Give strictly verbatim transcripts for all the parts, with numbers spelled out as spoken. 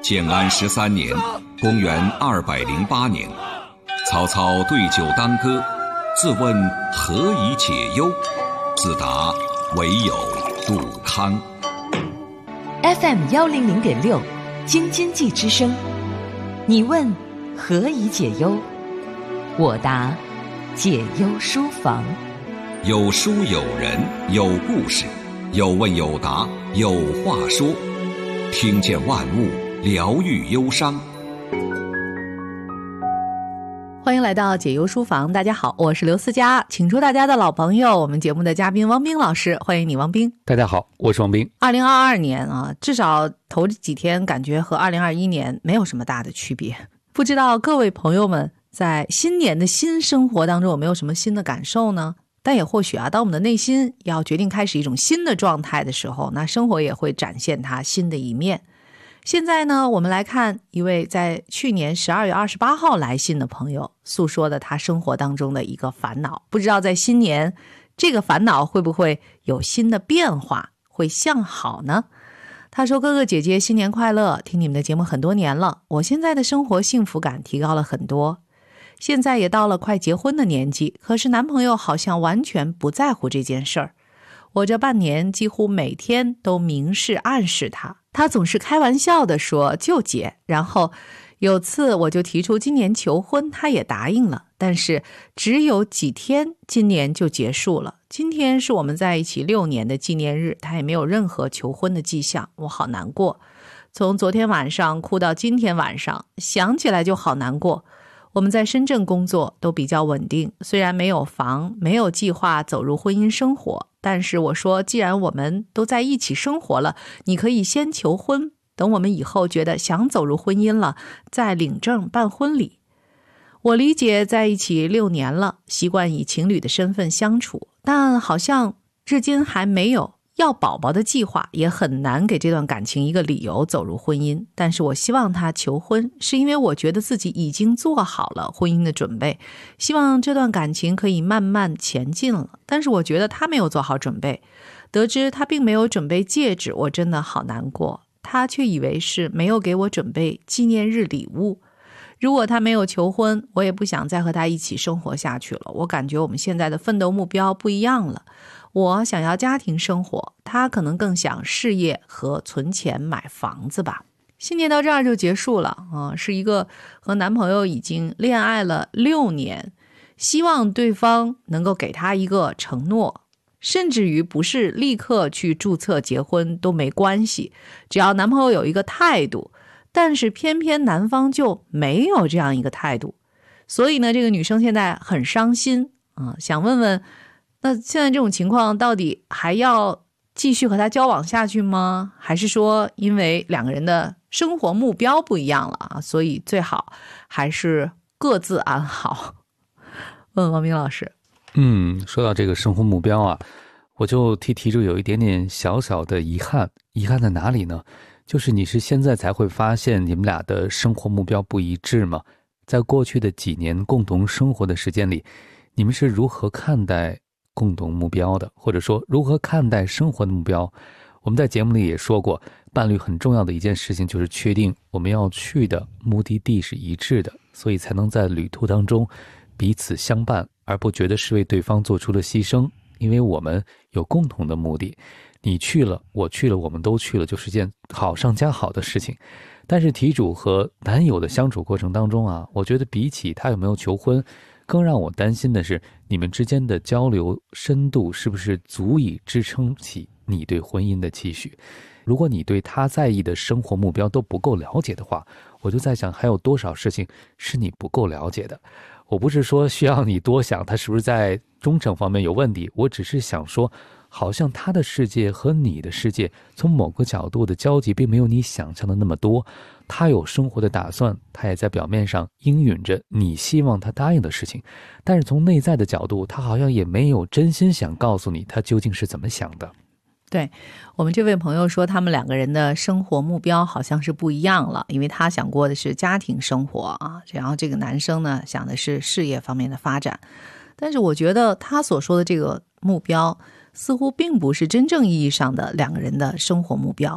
建安十三年，公元二百零八年，曹操对酒当歌，自问何以解忧？自答唯有杜康。 F M 幺零零点六，京津冀之声。你问何以解忧？我答解忧书房。 有书有人有故事，有问有答有话说，听见万物，疗愈忧伤。 欢迎来到解忧书房，大家好，我是刘思佳，请出大家的老朋友，我们节目的嘉宾汪冰老师，欢迎你汪冰。 大家好，我是汪冰。 二零二二年啊，至少头几天感觉和二零二一年没有什么大的区别，不知道各位朋友们在新年的新生活当中有没有什么新的感受呢？但也或许啊，当我们的内心要决定开始一种新的状态的时候，那生活也会展现它新的一面。现在呢，我们来看一位在去年十二月二十八号来信的朋友诉说的他生活当中的一个烦恼，不知道在新年这个烦恼会不会有新的变化，会向好呢？他说，哥哥姐姐新年快乐，听你们的节目很多年了，我现在的生活幸福感提高了很多，现在也到了快结婚的年纪，可是男朋友好像完全不在乎这件事儿。我这半年几乎每天都明示暗示他，他总是开玩笑地说就结，然后有次我就提出今年求婚，他也答应了，但是只有几天今年就结束了。今天是我们在一起六年的纪念日，他也没有任何求婚的迹象，我好难过，从昨天晚上哭到今天晚上，想起来就好难过。我们在深圳工作都比较稳定，虽然没有房，没有计划走入婚姻生活，但是我说既然我们都在一起生活了，你可以先求婚，等我们以后觉得想走入婚姻了，再领证办婚礼。我理解在一起六年了，习惯以情侣的身份相处，但好像至今还没有要宝宝的计划，也很难给这段感情一个理由走入婚姻。但是我希望他求婚，是因为我觉得自己已经做好了婚姻的准备，希望这段感情可以慢慢前进了。但是我觉得他没有做好准备，得知他并没有准备戒指，我真的好难过。他却以为是没有给我准备纪念日礼物。如果他没有求婚，我也不想再和他一起生活下去了。我感觉我们现在的奋斗目标不一样了，我想要家庭生活，他可能更想事业和存钱买房子吧。新年到这儿就结束了啊，是一个和男朋友已经恋爱了六年，希望对方能够给他一个承诺，甚至于不是立刻去注册结婚都没关系，只要男朋友有一个态度。但是偏偏男方就没有这样一个态度，所以呢，这个女生现在很伤心啊，想问问，那现在这种情况到底还要继续和他交往下去吗？还是说因为两个人的生活目标不一样了啊，所以最好还是各自安好？问王明老师。 嗯，说到这个生活目标啊，我就替题主有一点点小小的遗憾。遗憾在哪里呢？就是你是现在才会发现你们俩的生活目标不一致吗？在过去的几年共同生活的时间里，你们是如何看待共同目标的？或者说如何看待生活的目标？我们在节目里也说过，伴侣很重要的一件事情就是确定我们要去的目的地是一致的，所以才能在旅途当中彼此相伴，而不觉得是为对方做出了牺牲，因为我们有共同的目的。你去了，我去了，我们都去了，就是件好上加好的事情。但是题主和男友的相处过程当中啊，我觉得比起他有没有求婚，更让我担心的是你们之间的交流深度是不是足以支撑起你对婚姻的期许。如果你对他在意的生活目标都不够了解的话，我就在想还有多少事情是你不够了解的。我不是说需要你多想他是不是在忠诚方面有问题，我只是想说好像他的世界和你的世界从某个角度的交集并没有你想象的那么多。他有生活的打算，他也在表面上应允着你希望他答应的事情，但是从内在的角度，他好像也没有真心想告诉你他究竟是怎么想的。 对，我们这位朋友说他们两个人的生活目标好像是不一样了，因为他想过的是家庭生活啊，然后这个男生呢想的是事业方面的发展。但是我觉得他所说的这个目标似乎并不是真正意义上的两个人的生活目标，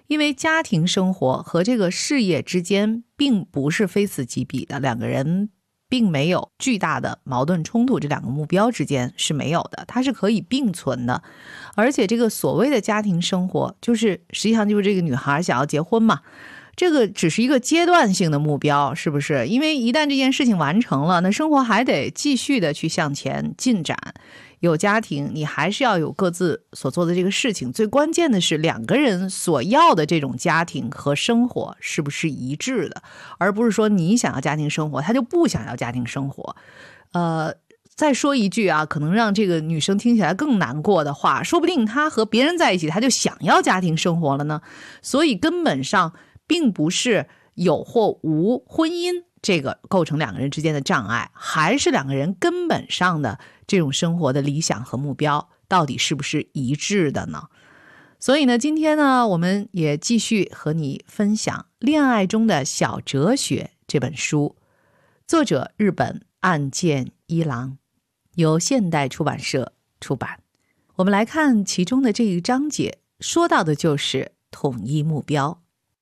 因为家庭生活和这个事业之间并不是非此即彼的，两个人并没有巨大的矛盾冲突，这两个目标之间是没有的，它是可以并存的。而且这个所谓的家庭生活，就是实际上就是这个女孩想要结婚嘛，这个只是一个阶段性的目标，是不是？因为一旦这件事情完成了，那生活还得继续的去向前进展。有家庭，你还是要有各自所做的这个事情。最关键的是，两个人所要的这种家庭和生活是不是一致的，而不是说你想要家庭生活，他就不想要家庭生活。呃，再说一句啊，可能让这个女生听起来更难过的话，说不定她和别人在一起，她就想要家庭生活了呢。所以根本上并不是有或无婚姻这个构成两个人之间的障碍，还是两个人根本上的这种生活的理想和目标到底是不是一致的呢？所以呢，今天呢，我们也继续和你分享《恋爱中的小哲学》这本书，作者日本岸见一郎，由现代出版社出版。我们来看其中的这一章节，说到的就是统一目标。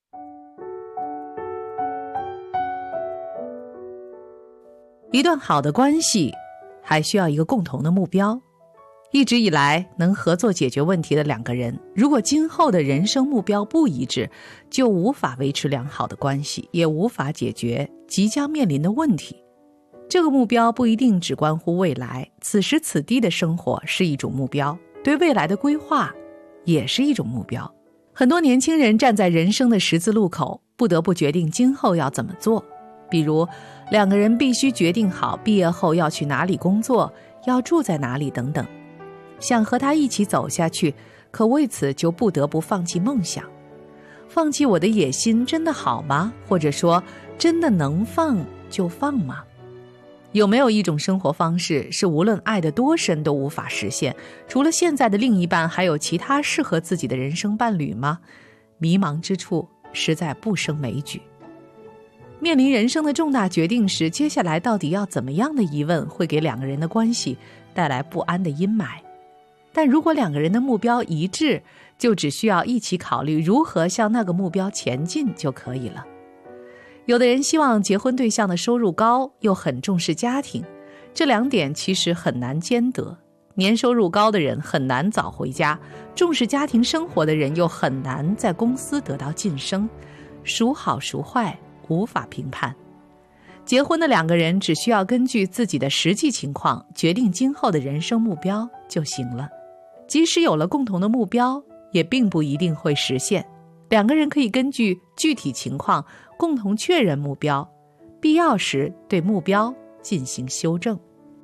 一段好的关系还需要一个共同的目标。一直以来能合作解决问题的两个人，如果今后的人生目标不一致，就无法维持良好的关系，也无法解决即将面临的问题。这个目标不一定只关乎未来，此时此地的生活是一种目标，对未来的规划也是一种目标。很多年轻人站在人生的十字路口，不得不决定今后要怎么做。比如两个人必须决定好毕业后要去哪里工作，要住在哪里等等。想和他一起走下去，可为此就不得不放弃梦想。放弃我的野心真的好吗？或者说真的能放就放吗？有没有一种生活方式是无论爱得多深都无法实现？除了现在的另一半，还有其他适合自己的人生伴侣吗？迷茫之处实在不胜枚举。面临人生的重大决定时，接下来到底要怎么样的疑问会给两个人的关系带来不安的阴霾。但如果两个人的目标一致，就只需要一起考虑如何向那个目标前进就可以了。有的人希望结婚对象的收入高，又很重视家庭，这两点其实很难兼得。年收入高的人很难早回家，重视家庭生活的人又很难在公司得到晋升，孰好孰坏无法评判。结婚的两个人只需要根据自己的实际情况决定今后的人生目标就行了。即使有了共同的目标，也并不一定会实现。两个人可以根据具体情况共同确认目标，必要时对目标进行修正。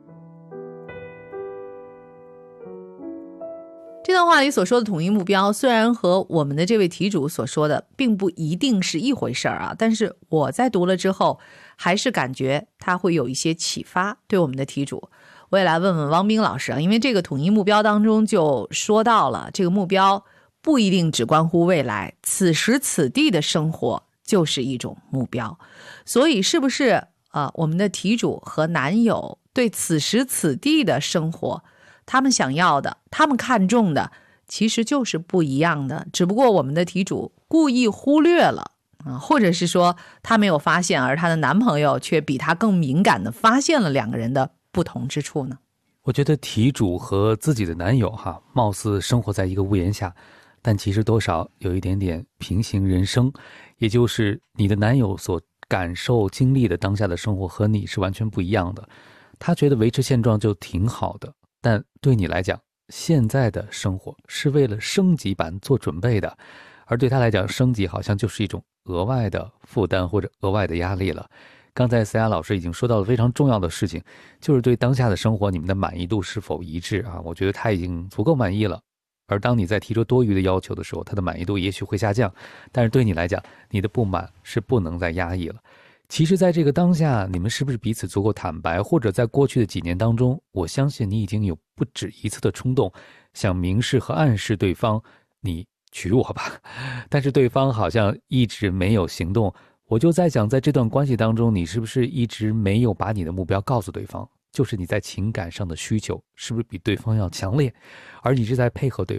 这段话里所说的统一目标，虽然和我们的这位题主所说的并不一定是一回事儿啊，但是我在读了之后，还是感觉它会有一些启发，对我们的题主。我也来问问汪冰老师啊，因为这个统一目标当中就说到了，这个目标不一定只关乎未来，此时此地的生活就是一种目标。所以是不是呃，我们的题主和男友对此时此地的生活，他们想要的，他们看重的其实就是不一样的，只不过我们的题主故意忽略了啊，或者是说她没有发现，而她的男朋友却比她更敏感地发现了两个人的不同之处呢？ 我觉得题主和自己的男友哈，貌似生活在一个屋檐下，但其实多少有一点点平行人生，也就是你的男友所感受经历的当下的生活和你是完全不一样的。他觉得维持现状就挺好的，但对你来讲，现在的生活是为了升级版做准备的，而对他来讲，升级好像就是一种额外的负担或者额外的压力了。刚才思雅老师已经说到了非常重要的事情，就是对当下的生活你们的满意度是否一致啊？我觉得他已经足够满意了，而当你在提出多余的要求的时候，他的满意度也许会下降，但是对你来讲，你的不满是不能再压抑了。其实在这个当下，你们是不是彼此足够坦白，或者在过去的几年当中，我相信你已经有不止一次的冲动想明示和暗示对方，你娶我吧，但是对方好像一直没有行动。我就在想，在这段关系当中，你是不是一直没有把你的目标告诉对方，就是你在情感上的需求是不是比对方要强烈，而你是在配合对方，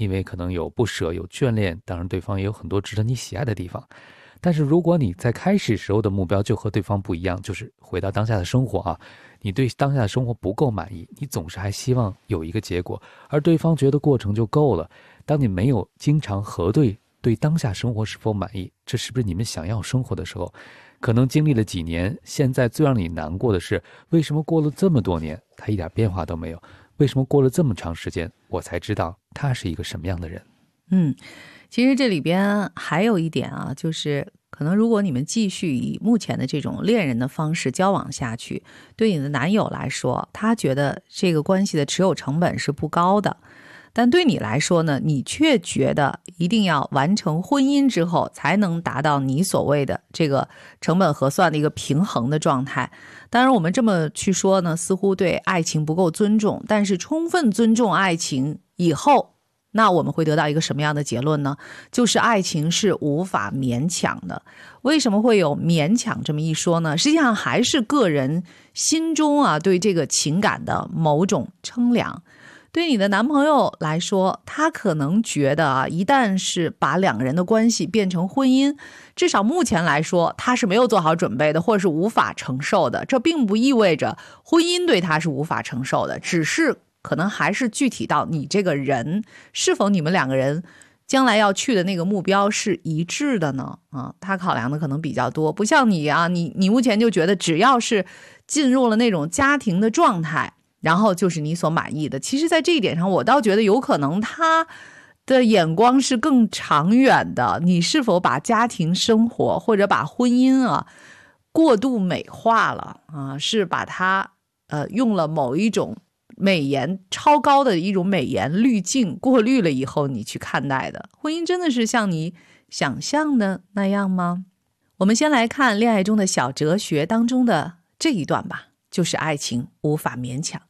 因为可能有不舍，有眷恋，当然对方也有很多值得你喜爱的地方。但是如果你在开始时候的目标就和对方不一样，就是回到当下的生活啊，你对当下的生活不够满意，你总是还希望有一个结果，而对方觉得过程就够了。当你没有经常核对对当下生活是否满意，这是不是你们想要生活的时候，可能经历了几年，现在最让你难过的是，为什么过了这么多年他一点变化都没有？为什么过了这么长时间我才知道他是一个什么样的人？ 嗯，其实这里边还有一点啊，就是可能如果你们继续以目前的这种恋人的方式交往下去，对你的男友来说，他觉得这个关系的持有成本是不高的，但对你来说呢，你却觉得一定要完成婚姻之后才能达到你所谓的这个成本核算的一个平衡的状态。当然我们这么去说呢，似乎对爱情不够尊重，但是充分尊重爱情以后，那我们会得到一个什么样的结论呢？就是爱情是无法勉强的。为什么会有勉强这么一说呢？实际上还是个人心中啊对这个情感的某种称量。对你的男朋友来说，他可能觉得啊，一旦是把两个人的关系变成婚姻，至少目前来说他是没有做好准备的，或者是无法承受的。这并不意味着婚姻对他是无法承受的，只是可能还是具体到你这个人是否你们两个人将来要去的那个目标是一致的呢？啊，他考量的可能比较多，不像你啊，你你目前就觉得只要是进入了那种家庭的状态，然后就是你所满意的。其实在这一点上，我倒觉得有可能他的眼光是更长远的。你是否把家庭生活或者把婚姻啊过度美化了啊？是把它呃用了某一种美颜超高的一种美颜滤镜过滤了以后你去看待的。婚姻真的是像你想象的那样吗？我们先来看恋爱中的小哲学当中的这一段吧，就是爱情无法勉强。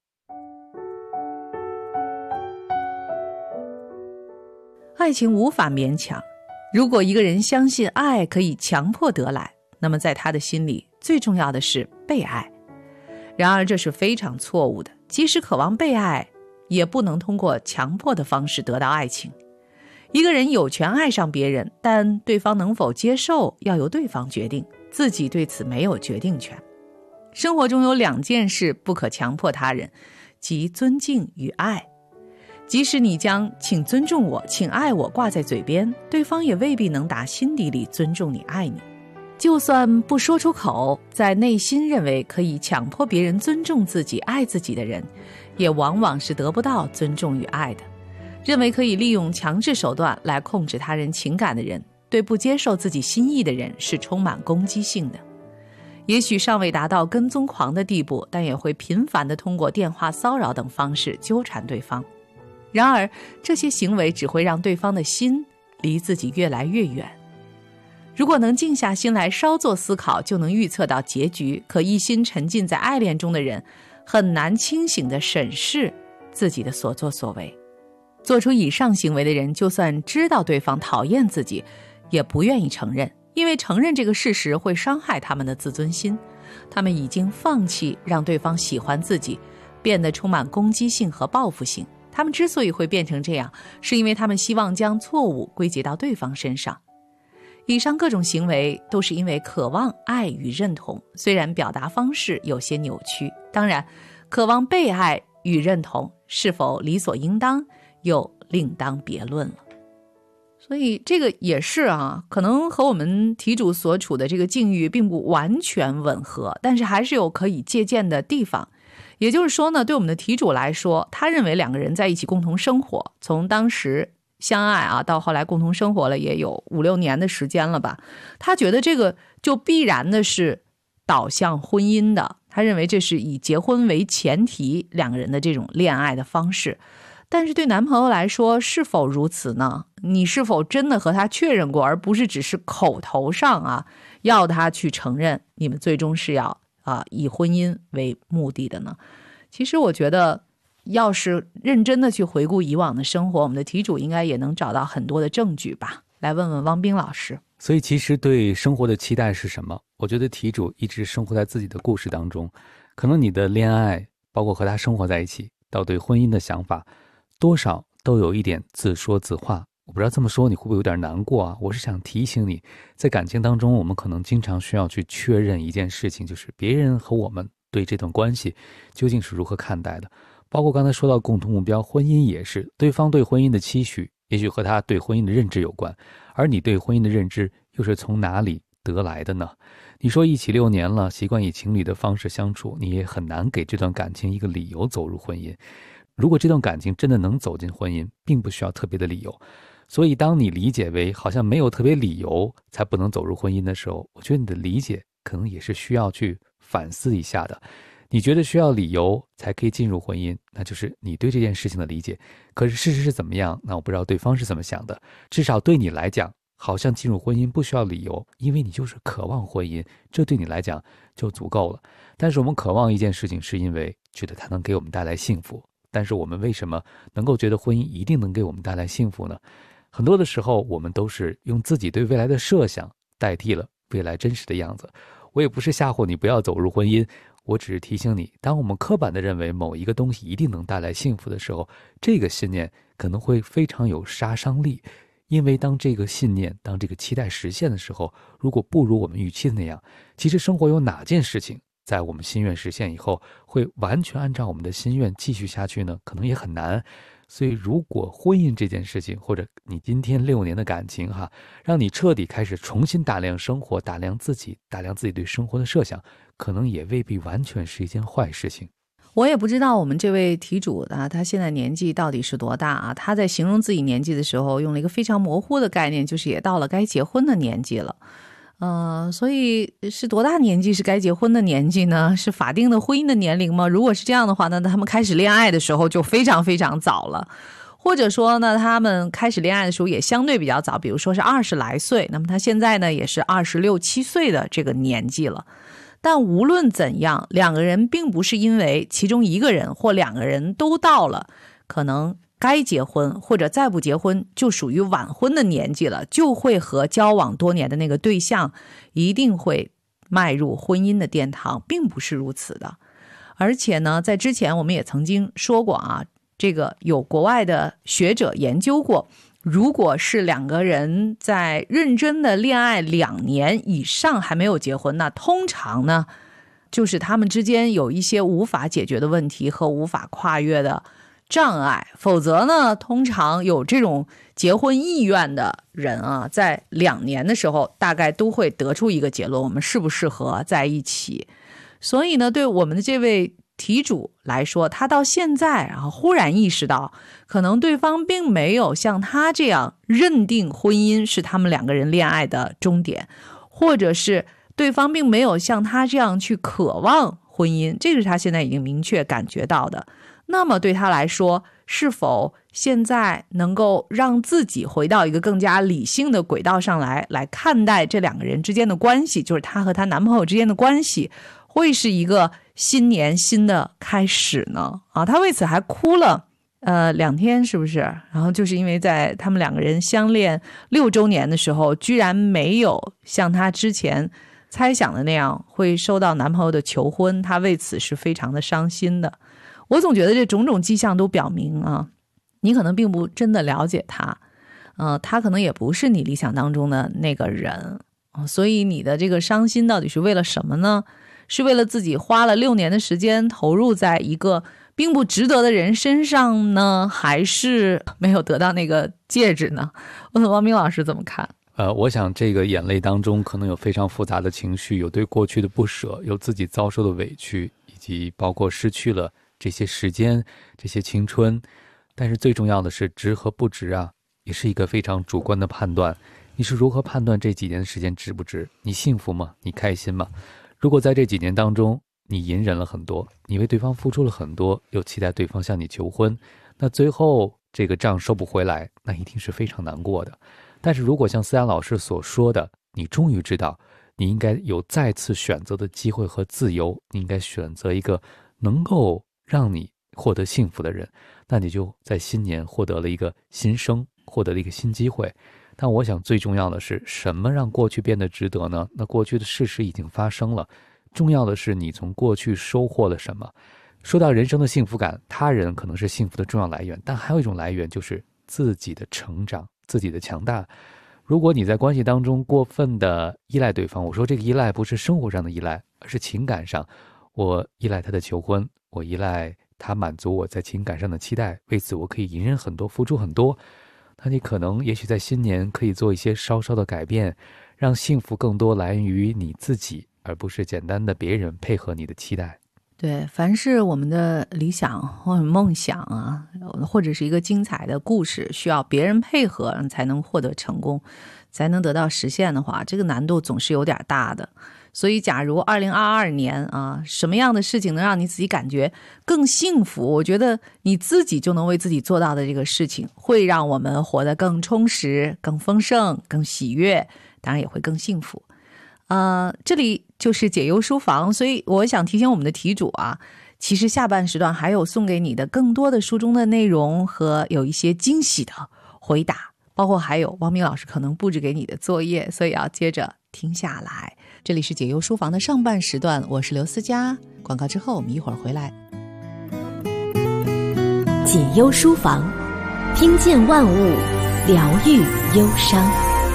爱情无法勉强，如果一个人相信爱可以强迫得来，那么在他的心里最重要的是被爱。然而这是非常错误的，即使渴望被爱，也不能通过强迫的方式得到爱情。一个人有权爱上别人，但对方能否接受要由对方决定，自己对此没有决定权。生活中有两件事不可强迫他人，即尊敬与爱。即使你将请尊重我，请爱我挂在嘴边，对方也未必能打心底里尊重你爱你。就算不说出口，在内心认为可以强迫别人尊重自己爱自己的人，也往往是得不到尊重与爱的。认为可以利用强制手段来控制他人情感的人，对不接受自己心意的人是充满攻击性的。也许尚未达到跟踪狂的地步，但也会频繁地通过电话骚扰等方式纠缠对方。然而这些行为只会让对方的心离自己越来越远。如果能静下心来稍作思考，就能预测到结局，可一心沉浸在爱恋中的人很难清醒地审视自己的所作所为。做出以上行为的人，就算知道对方讨厌自己，也不愿意承认，因为承认这个事实会伤害他们的自尊心。他们已经放弃让对方喜欢自己，变得充满攻击性和报复性。他们之所以会变成这样，是因为他们希望将错误归结到对方身上。以上各种行为都是因为渴望爱与认同，虽然表达方式有些扭曲。当然，渴望被爱与认同是否理所应当，又另当别论了。所以这个也是啊，可能和我们题主所处的这个境遇并不完全吻合，但是还是有可以借鉴的地方。也就是说呢，对我们的题主来说，他认为两个人在一起共同生活，从当时相爱啊到后来共同生活了也有五六年的时间了吧，他觉得这个就必然的是导向婚姻的，他认为这是以结婚为前提两个人的这种恋爱的方式。但是对男朋友来说是否如此呢？你是否真的和他确认过，而不是只是口头上啊要他去承认你们最终是要啊，以婚姻为目的的呢？其实我觉得要是认真的去回顾以往的生活，我们的题主应该也能找到很多的证据吧。来问问汪冰老师。 所以其实对生活的期待是什么？我觉得题主一直生活在自己的故事当中，可能你的恋爱包括和他生活在一起到对婚姻的想法，多少都有一点自说自话。我不知道这么说你会不会有点难过啊？我是想提醒你，在感情当中，我们可能经常需要去确认一件事情，就是别人和我们对这段关系究竟是如何看待的。包括刚才说到共同目标，婚姻也是，对方对婚姻的期许也许和他对婚姻的认知有关，而你对婚姻的认知又是从哪里得来的呢？你说一起六年了，习惯以情侣的方式相处，你也很难给这段感情一个理由走入婚姻。如果这段感情真的能走进婚姻，并不需要特别的理由。所以当你理解为好像没有特别理由才不能走入婚姻的时候，我觉得你的理解可能也是需要去反思一下的。你觉得需要理由才可以进入婚姻，那就是你对这件事情的理解。可是事实是怎么样？那我不知道对方是怎么想的。至少对你来讲，好像进入婚姻不需要理由，因为你就是渴望婚姻，这对你来讲就足够了。但是我们渴望一件事情，是因为觉得它能给我们带来幸福。但是我们为什么能够觉得婚姻一定能给我们带来幸福呢？很多的时候，我们都是用自己对未来的设想代替了未来真实的样子。我也不是吓唬你不要走入婚姻，我只是提醒你，当我们刻板地认为某一个东西一定能带来幸福的时候，这个信念可能会非常有杀伤力。因为当这个信念，当这个期待实现的时候，如果不如我们预期的那样，其实生活有哪件事情在我们心愿实现以后会完全按照我们的心愿继续下去呢？可能也很难。所以如果婚姻这件事情，或者你今天六年的感情哈，让你彻底开始重新打量生活，打量自己，打量自己对生活的设想，可能也未必完全是一件坏事情。 我也不知道我们这位题主啊，他现在年纪到底是多大啊？他在形容自己年纪的时候用了一个非常模糊的概念，就是也到了该结婚的年纪了。呃，所以是多大年纪是该结婚的年纪呢？是法定的婚姻的年龄吗？如果是这样的话呢，他们开始恋爱的时候就非常非常早了。或者说呢，他们开始恋爱的时候也相对比较早，比如说是二十来岁，那么他现在呢也是二十六七岁的这个年纪了。但无论怎样，两个人并不是因为其中一个人或两个人都到了可能该结婚或者再不结婚就属于晚婚的年纪了，就会和交往多年的那个对象一定会迈入婚姻的殿堂，并不是如此的。而且呢，在之前我们也曾经说过啊，这个有国外的学者研究过，如果是两个人在认真的恋爱两年以上还没有结婚，那通常呢就是他们之间有一些无法解决的问题和无法跨越的障碍。否则呢，通常有这种结婚意愿的人啊，在两年的时候大概都会得出一个结论，我们适不适合在一起。所以呢，对我们的这位题主来说，他到现在然后忽然意识到，可能对方并没有像他这样认定婚姻是他们两个人恋爱的终点，或者是对方并没有像他这样去渴望婚姻，这个是他现在已经明确感觉到的。那么对他来说，是否现在能够让自己回到一个更加理性的轨道上来，来看待这两个人之间的关系，就是她和她男朋友之间的关系，会是一个新年新的开始呢？啊，她为此还哭了呃两天，是不是？然后就是因为在他们两个人相恋六周年的时候，居然没有像她之前猜想的那样会收到男朋友的求婚，她为此是非常的伤心的。我总觉得这种种迹象都表明啊，你可能并不真的了解他，呃，他可能也不是你理想当中的那个人，呃、所以你的这个伤心到底是为了什么呢？是为了自己花了六年的时间投入在一个并不值得的人身上呢，还是没有得到那个戒指呢？问问王明老师怎么看？ 呃，我想这个眼泪当中可能有非常复杂的情绪，有对过去的不舍，有自己遭受的委屈，以及包括失去了这些时间，这些青春。但是最重要的是值和不值啊，也是一个非常主观的判断。你是如何判断这几年的时间值不值？你幸福吗？你开心吗？如果在这几年当中你隐忍了很多，你为对方付出了很多，又期待对方向你求婚，那最后这个账收不回来，那一定是非常难过的。但是如果像思阳老师所说的，你终于知道你应该有再次选择的机会和自由，你应该选择一个能够让你获得幸福的人，那你就在新年获得了一个新生，获得了一个新机会。但我想最重要的是什么让过去变得值得呢？那过去的事实已经发生了，重要的是你从过去收获了什么。 说到人生的幸福感，他人可能是幸福的重要来源，但还有一种来源就是自己的成长，自己的强大。如果你在关系当中过分的依赖对方，我说这个依赖不是生活上的依赖，而是情感上，我依赖他的求婚，我依赖他满足我在情感上的期待，为此我可以隐忍很多，付出很多。那你可能也许在新年可以做一些稍稍的改变，让幸福更多来源于你自己，而不是简单的别人配合你的期待。 对，凡是我们的理想或者梦想啊，或者是一个精彩的故事，需要别人配合才能获得成功，才能得到实现的话，这个难度总是有点大的。所以假如二零二二年啊，什么样的事情能让你自己感觉更幸福，我觉得你自己就能为自己做到的这个事情，会让我们活得更充实、更丰盛、更喜悦，当然也会更幸福。呃，这里就是解忧书房，所以我想提醒我们的题主啊，其实下半时段还有送给你的更多的书中的内容和有一些惊喜的回答，包括还有汪明老师可能布置给你的作业，所以要接着听下来。这里是解忧书房的上半时段，我是刘思佳，广告之后我们一会儿回来。 解忧书房，听见万物，疗愈忧伤。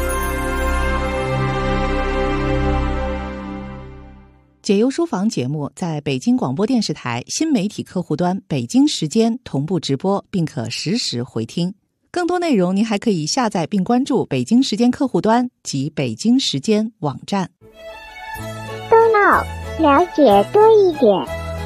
解忧书房节目在北京广播电视台新媒体客户端北京时间同步直播，并可实时回听。更多内容您还可以下载并关注北京时间客户端及北京时间网站。 多闹，了解多一点。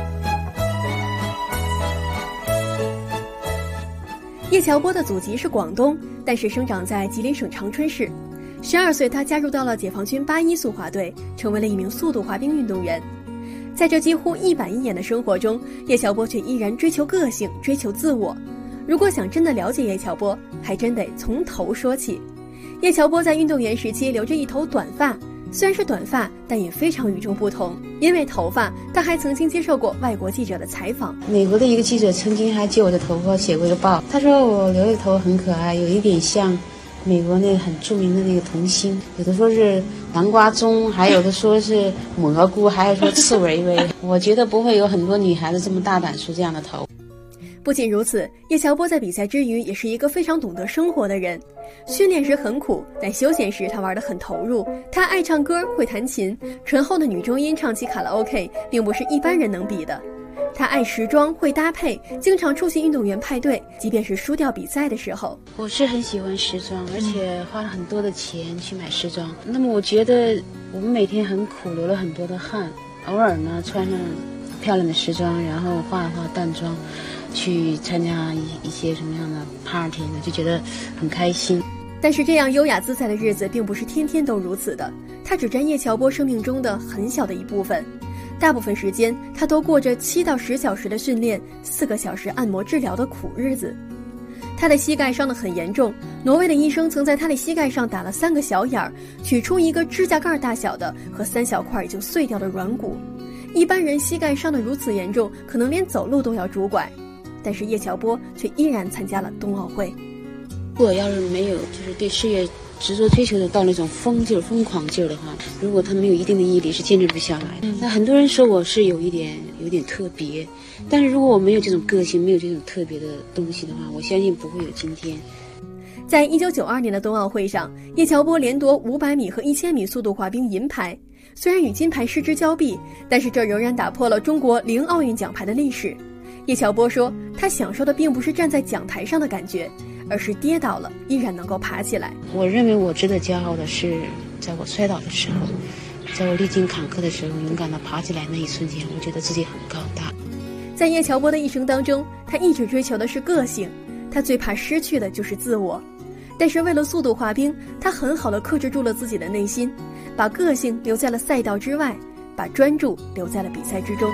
叶乔波的祖籍是广东，但是生长在吉林省长春市。十二岁，他加入到了解放军八一速滑队，成为了一名速度滑冰运动员。在这几乎一板一眼的生活中，叶乔波却依然追求个性，追求自我。如果想真的了解叶乔波，还真得从头说起。叶乔波在运动员时期留着一头短发，虽然是短发，但也非常与众不同。因为头发，他还曾经接受过外国记者的采访。 美国的一个记者曾经还借我的头发写过一个报，他说我留的头很可爱，有一点像美国那个很著名的那个童星，有的说是南瓜棕，还有的说是蘑菇，还有说刺猬猬。我觉得不会有很多女孩子这么大胆梳这样的头。 不仅如此，叶乔波在比赛之余也是一个非常懂得生活的人。训练时很苦，但休闲时他玩得很投入。他爱唱歌，会弹琴，醇厚的女中音唱起卡拉 OK 并不是一般人能比的。他爱时装，会搭配，经常出席运动员派对，即便是输掉比赛的时候。 我是很喜欢时装，而且花了很多的钱去买时装。那么我觉得我们每天很苦，流了很多的汗，偶尔呢穿上漂亮的时装，然后化一化淡妆，去参加一一些什么样的 party 呢，就觉得很开心。 但是这样优雅自在的日子并不是天天都如此的，它只占叶乔波生命中的很小的一部分。大部分时间他都过着七到十小时的训练，四个小时按摩治疗的苦日子。他的膝盖伤得很严重，挪威的医生曾在他的膝盖上打了三个小眼儿，取出一个指甲盖大小的和三小块已经碎掉的软骨。一般人膝盖伤得如此严重，可能连走路都要拄拐，但是叶乔波却依然参加了冬奥会。 如果要是没有就是对事业执着追求的到那种疯劲儿、疯狂劲儿的话，如果他没有一定的毅力，是坚持不下来的。那很多人说我是有一点有点特别，但是如果我没有这种个性，没有这种特别的东西的话，我相信不会有今天。 在一九九二年的冬奥会上，叶乔波连夺五百米和一千米速度滑冰银牌。虽然与金牌失之交臂，但是这仍然打破了中国零奥运奖牌的历史。叶乔波说，他享受的并不是站在讲台上的感觉，而是跌倒了依然能够爬起来。 我认为我值得骄傲的是，在我摔倒的时候，在我历经坎坷的时候，勇敢地爬起来那一瞬间，我觉得自己很高大。 在叶乔波的一生当中，他一直追求的是个性，他最怕失去的就是自我。但是为了速度滑冰，他很好地克制住了自己的内心，把个性留在了赛道之外，把专注留在了比赛之中。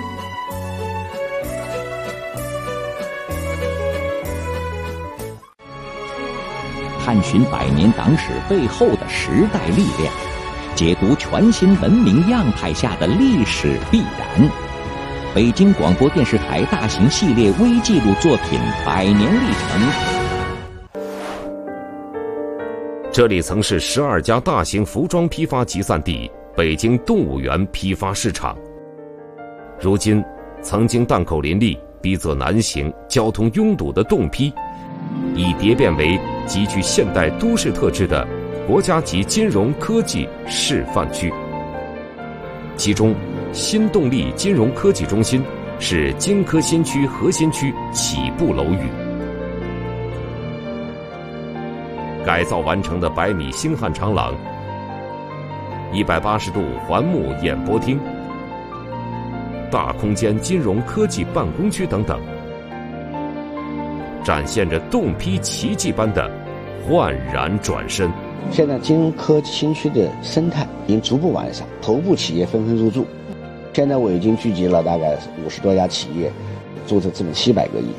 探寻百年党史背后的时代力量，解读全新文明样态下的历史必然。北京广播电视台大型系列微纪录作品《百年历程》。 这里曾是十二家大型服装批发集散地北京动物园批发市场，如今曾经弹口林立、逼仄难行、交通拥堵的洞批，已蝶变为极具现代都市特质的国家级金融科技示范区。其中，新动力金融科技中心是金科新区核心区起步楼宇。改造完成的百米星汉长廊、一百八十度环幕演播厅、大空间金融科技办公区等等，展现着洞批奇迹般的焕然转身。 现在金融科技新区的生态已经逐步完善，头部企业纷纷入驻。现在我已经聚集了大概五十多家企业，注册资本七百个亿。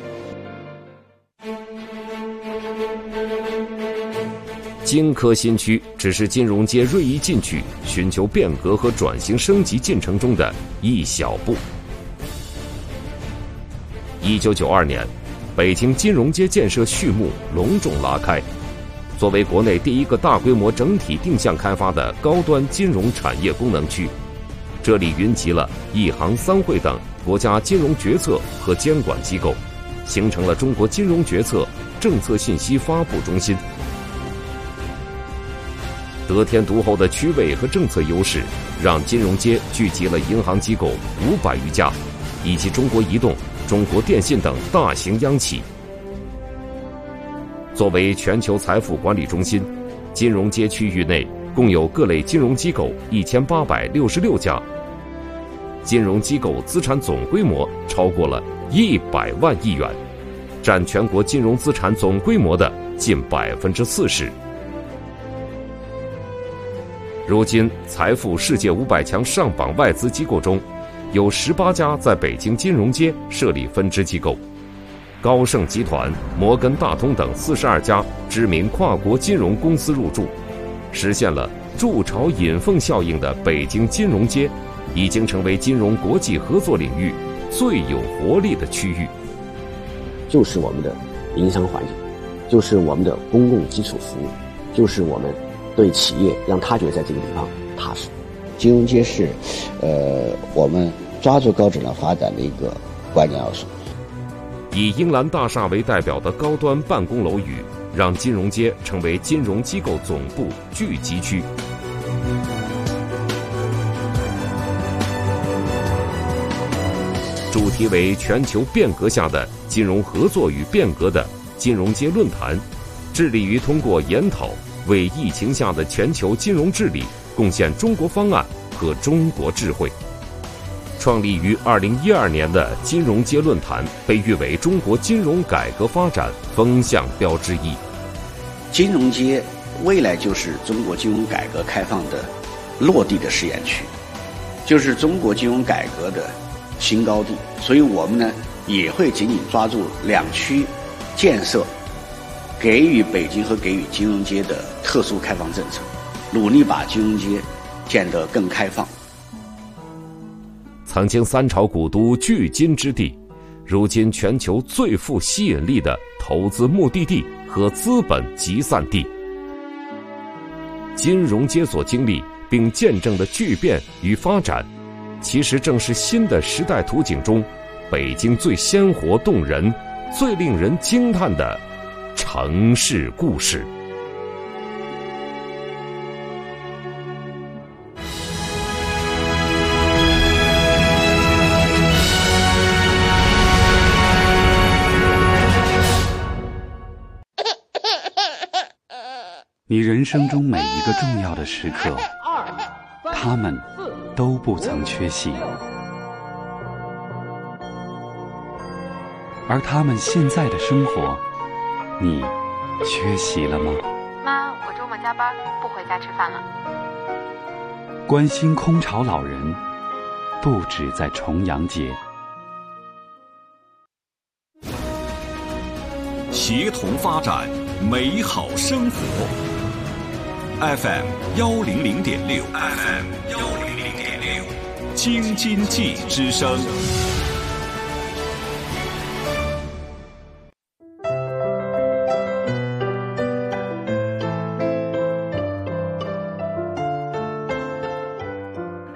金科新区只是金融街锐意进取、寻求变革和转型升级进程中的一小步。一九九二年，北京金融街建设序幕隆重拉开。作为国内第一个大规模整体定向开发的高端金融产业功能区，这里云集了一行三会等国家金融决策和监管机构，形成了中国金融决策政策信息发布中心。得天独厚的区位和政策优势，让金融街聚集了银行机构五百余家，以及中国移动、中国电信等大型央企。作为全球财富管理中心，金融街区域内共有各类金融机构一千八百六十六家，金融机构资产总规模超过了一百万亿元，占全国金融资产总规模的近百分之四十。如今，财富世界五百强上榜外资机构中，有十八家在北京金融街设立分支机构。高盛集团、摩根大通等四十二家知名跨国金融公司入驻，实现了筑巢引凤效应的北京金融街，已经成为金融国际合作领域最有活力的区域。 就是我们的营商环境，就是我们的公共基础服务，就是我们对企业让他觉得在这个地方踏实。金融街是，呃，我们抓住高质量发展的一个关键要素。 以英兰大厦为代表的高端办公楼宇，让金融街成为金融机构总部聚集区。主题为全球变革下的金融合作与变革的金融街论坛，致力于通过研讨为疫情下的全球金融治理贡献中国方案和中国智慧。创立于二零一二年的金融街论坛被誉为中国金融改革发展风向标之一。 金融街未来就是中国金融改革开放的落地的试验区，就是中国金融改革的新高地。所以我们呢也会紧紧抓住两区建设给予北京和给予金融街的特殊开放政策，努力把金融街建得更开放。 曾经三朝古都聚金之地，如今全球最富吸引力的投资目的地和资本集散地。金融街所经历并见证的巨变与发展，其实正是新的时代图景中北京最鲜活动人、最令人惊叹的城市故事。 你人生中每一个重要的时刻，他们都不曾缺席，而他们现在的生活，你缺席了吗？ 妈，我周末加班，不回家吃饭了。 关心空巢老人，不止在重阳节。 协同发展，美好生活。F M 幺零零点六 ，F M 幺零零点六，京津冀之声。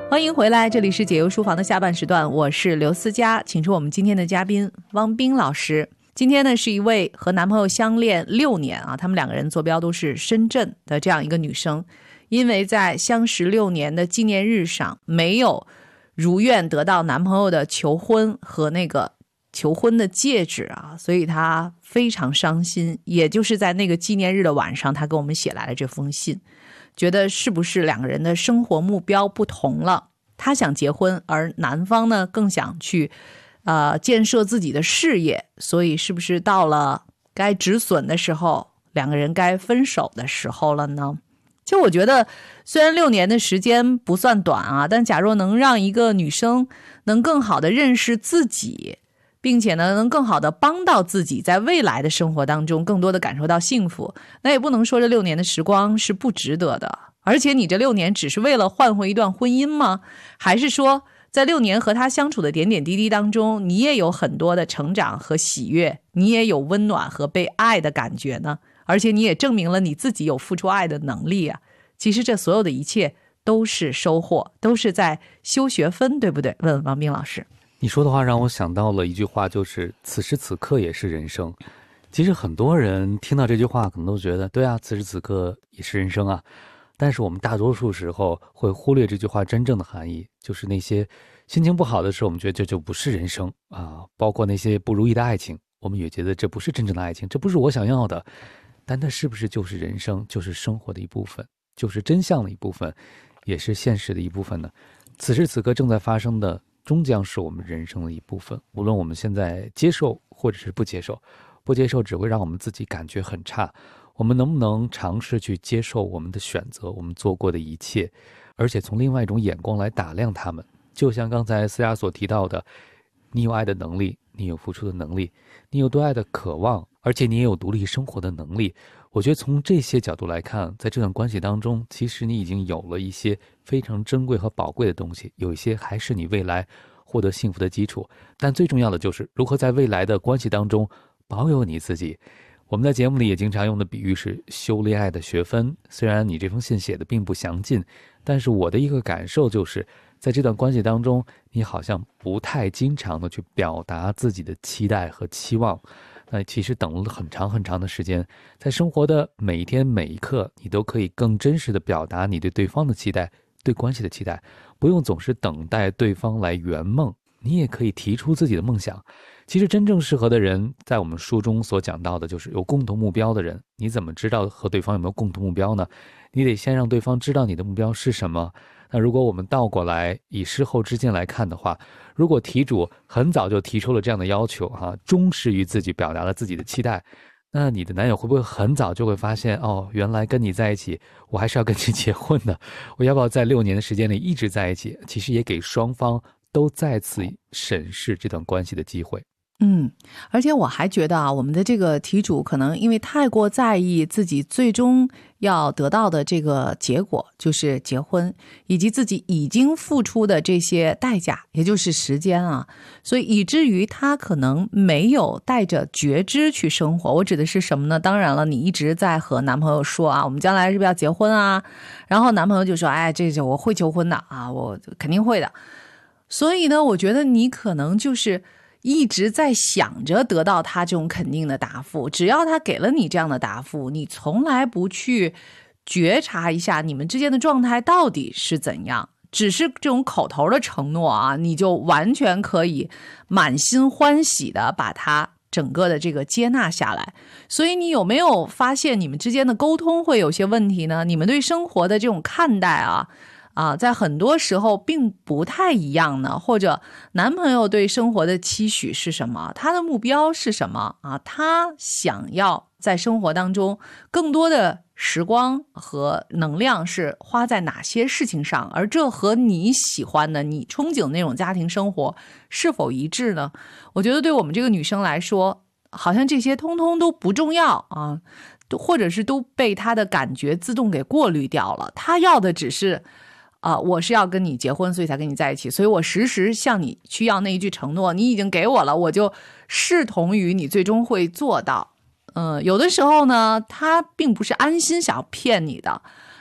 欢迎回来，这里是解忧书房的下半时段，我是刘思佳，请出我们今天的嘉宾汪冰老师。今天呢，是一位和男朋友相恋六年啊，他们两个人坐标都是深圳的这样一个女生，因为在相识六年的纪念日上没有如愿得到男朋友的求婚和那个求婚的戒指啊，所以她非常伤心。也就是在那个纪念日的晚上，她给我们写来了这封信，觉得是不是两个人的生活目标不同了？她想结婚，而男方呢更想去呃建设自己的事业，所以是不是到了该止损的时候，两个人该分手的时候了呢？其实我觉得虽然六年的时间不算短啊，但假若能让一个女生能更好的认识自己，并且呢能更好的帮到自己在未来的生活当中更多的感受到幸福，那也不能说这六年的时光是不值得的。而且你这六年只是为了换回一段婚姻吗？还是说在六年和他相处的点点滴滴当中，你也有很多的成长和喜悦，你也有温暖和被爱的感觉呢？而且你也证明了你自己有付出爱的能力啊！其实这所有的一切都是收获，都是在修学分，对不对？问问王冰老师。 你说的话让我想到了一句话，就是此时此刻也是人生。其实很多人听到这句话可能都觉得对啊，此时此刻也是人生啊，但是我们大多数时候会忽略这句话真正的含义，就是那些心情不好的时候我们觉得这就不是人生啊，包括那些不如意的爱情，我们也觉得这不是真正的爱情，这不是我想要的，但它是不是就是人生，就是生活的一部分，就是真相的一部分，也是现实的一部分呢？此时此刻正在发生的终将是我们人生的一部分，无论我们现在接受或者是不接受，不接受只会让我们自己感觉很差。我们能不能尝试去接受我们的选择，我们做过的一切，而且从另外一种眼光来打量他们？就像刚才思佳所提到的，你有爱的能力，你有付出的能力，你有对爱的渴望，而且你也有独立生活的能力。我觉得从这些角度来看，在这段关系当中，其实你已经有了一些非常珍贵和宝贵的东西，有一些还是你未来获得幸福的基础。但最重要的就是如何在未来的关系当中保有你自己。我们在节目里也经常用的比喻是修恋爱的学分，虽然你这封信写的并不详尽，但是我的一个感受就是在这段关系当中，你好像不太经常的去表达自己的期待和期望。那其实等了很长很长的时间，在生活的每一天每一刻，你都可以更真实的表达你对对方的期待，对关系的期待，不用总是等待对方来圆梦，你也可以提出自己的梦想。其实真正适合的人，在我们书中所讲到的就是有共同目标的人。你怎么知道和对方有没有共同目标呢？你得先让对方知道你的目标是什么。那如果我们倒过来以事后之见来看的话，如果题主很早就提出了这样的要求哈、啊，忠实于自己，表达了自己的期待，那你的男友会不会很早就会发现，哦，原来跟你在一起我还是要跟你结婚的，我要不要在六年的时间里一直在一起？其实也给双方都再次审视这段关系的机会。 嗯，而且我还觉得啊，我们的这个题主可能因为太过在意自己最终要得到的这个结果，就是结婚，以及自己已经付出的这些代价，也就是时间啊，所以以至于他可能没有带着觉知去生活。我指的是什么呢？当然了，你一直在和男朋友说啊，我们将来是不是要结婚啊？然后男朋友就说，哎，这这我会求婚的啊，我肯定会的。所以呢，我觉得你可能就是一直在想着得到他这种肯定的答复，只要他给了你这样的答复，你从来不去觉察一下你们之间的状态到底是怎样，只是这种口头的承诺啊，你就完全可以满心欢喜的把它整个的这个接纳下来。所以你有没有发现你们之间的沟通会有些问题呢？你们对生活的这种看待啊啊，在很多时候并不太一样呢？或者男朋友对生活的期许是什么？他的目标是什么啊？他想要在生活当中更多的时光和能量是花在哪些事情上？而这和你喜欢的、你憧憬的那种家庭生活是否一致呢？我觉得对我们这个女生来说，好像这些通通都不重要啊，或者是都被她的感觉自动给过滤掉了。她要的只是啊、呃，我是要跟你结婚，所以才跟你在一起，所以我时时向你去要那一句承诺，你已经给我了，我就视同于你最终会做到。嗯、呃，有的时候呢，他并不是安心想要骗你的，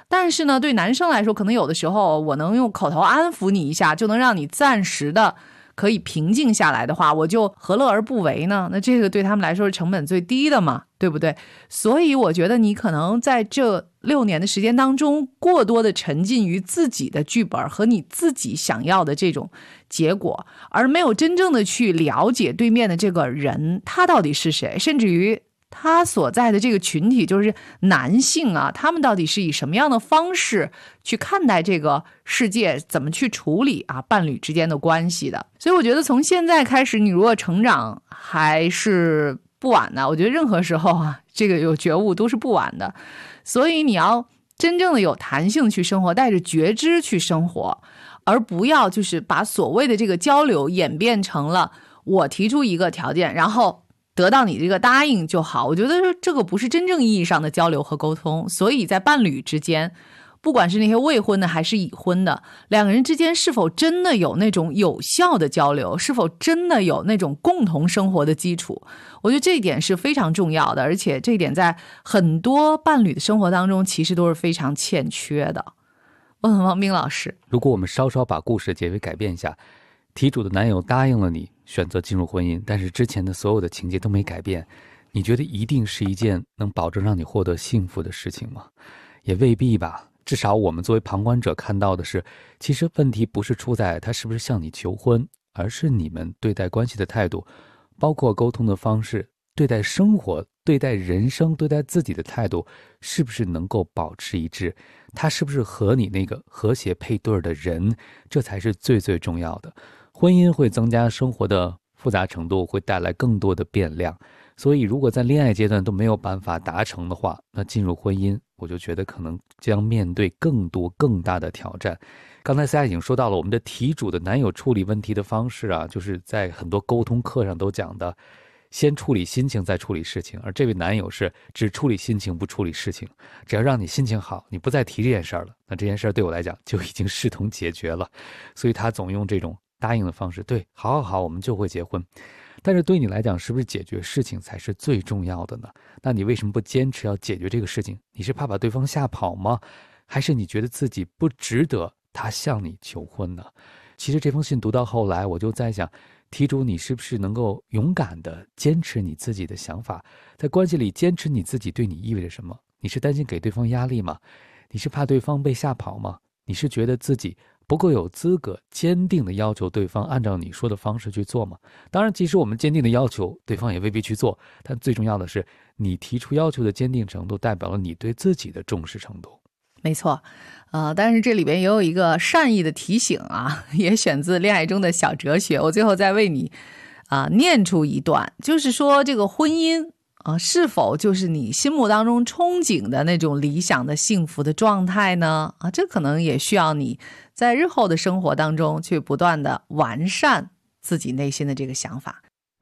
但是呢，对男生来说，可能有的时候我能用口头安抚你一下，就能让你暂时的可以平静下来的话，我就何乐而不为呢？那这个对他们来说是成本最低的嘛，对不对？所以我觉得你可能在这六年的时间当中，过多的沉浸于自己的剧本和你自己想要的这种结果，而没有真正的去了解对面的这个人，他到底是谁，甚至于他所在的这个群体，就是男性啊，他们到底是以什么样的方式去看待这个世界，怎么去处理啊伴侣之间的关系的。所以我觉得从现在开始，你如果成长还是不晚的，我觉得任何时候啊，这个有觉悟都是不晚的。所以你要真正的有弹性去生活，带着觉知去生活，而不要就是把所谓的这个交流演变成了我提出一个条件，然后得到你这个答应就好。我觉得这个不是真正意义上的交流和沟通。所以在伴侣之间，不管是那些未婚的还是已婚的，两个人之间是否真的有那种有效的交流，是否真的有那种共同生活的基础，我觉得这一点是非常重要的。而且这一点在很多伴侣的生活当中其实都是非常欠缺的。问问王斌老师， 如果我们稍稍把故事结尾改变一下，题主的男友答应了你选择进入婚姻，但是之前的所有的情节都没改变，你觉得一定是一件能保证让你获得幸福的事情吗？也未必吧。至少我们作为旁观者看到的是，其实问题不是出在他是不是向你求婚，而是你们对待关系的态度，包括沟通的方式，对待生活、对待人生、对待自己的态度是不是能够保持一致，他是不是和你那个和谐配对的人，这才是最最重要的。婚姻会增加生活的复杂程度，会带来更多的变量，所以如果在恋爱阶段都没有办法达成的话，那进入婚姻我就觉得可能将面对更多更大的挑战。刚才大家已经说到了我们的题主的男友处理问题的方式啊，就是在很多沟通课上都讲的先处理心情再处理事情，而这位男友是只处理心情不处理事情，只要让你心情好，你不再提这件事儿了，那这件事儿对我来讲就已经视同解决了。所以他总用这种答应的方式，对，好好好，我们就会结婚。但是对你来讲，是不是解决事情才是最重要的呢？那你为什么不坚持要解决这个事情？你是怕把对方吓跑吗？还是你觉得自己不值得他向你求婚呢？其实这封信读到后来，我就在想，题主你是不是能够勇敢地坚持你自己的想法，在关系里坚持你自己对你意味着什么？你是担心给对方压力吗？你是怕对方被吓跑吗？你是觉得自己不够有资格坚定地要求对方按照你说的方式去做吗？当然，即使我们坚定的要求，对方也未必去做，但最重要的是你提出要求的坚定程度代表了你对自己的重视程度。 没错，呃，但是这里边也有一个善意的提醒啊，也选自恋爱中的小哲学。我最后再为你啊、呃、念出一段，就是说这个婚姻啊、呃，是否就是你心目当中憧憬的那种理想的幸福的状态呢？啊，这可能也需要你在日后的生活当中去不断的完善自己内心的这个想法。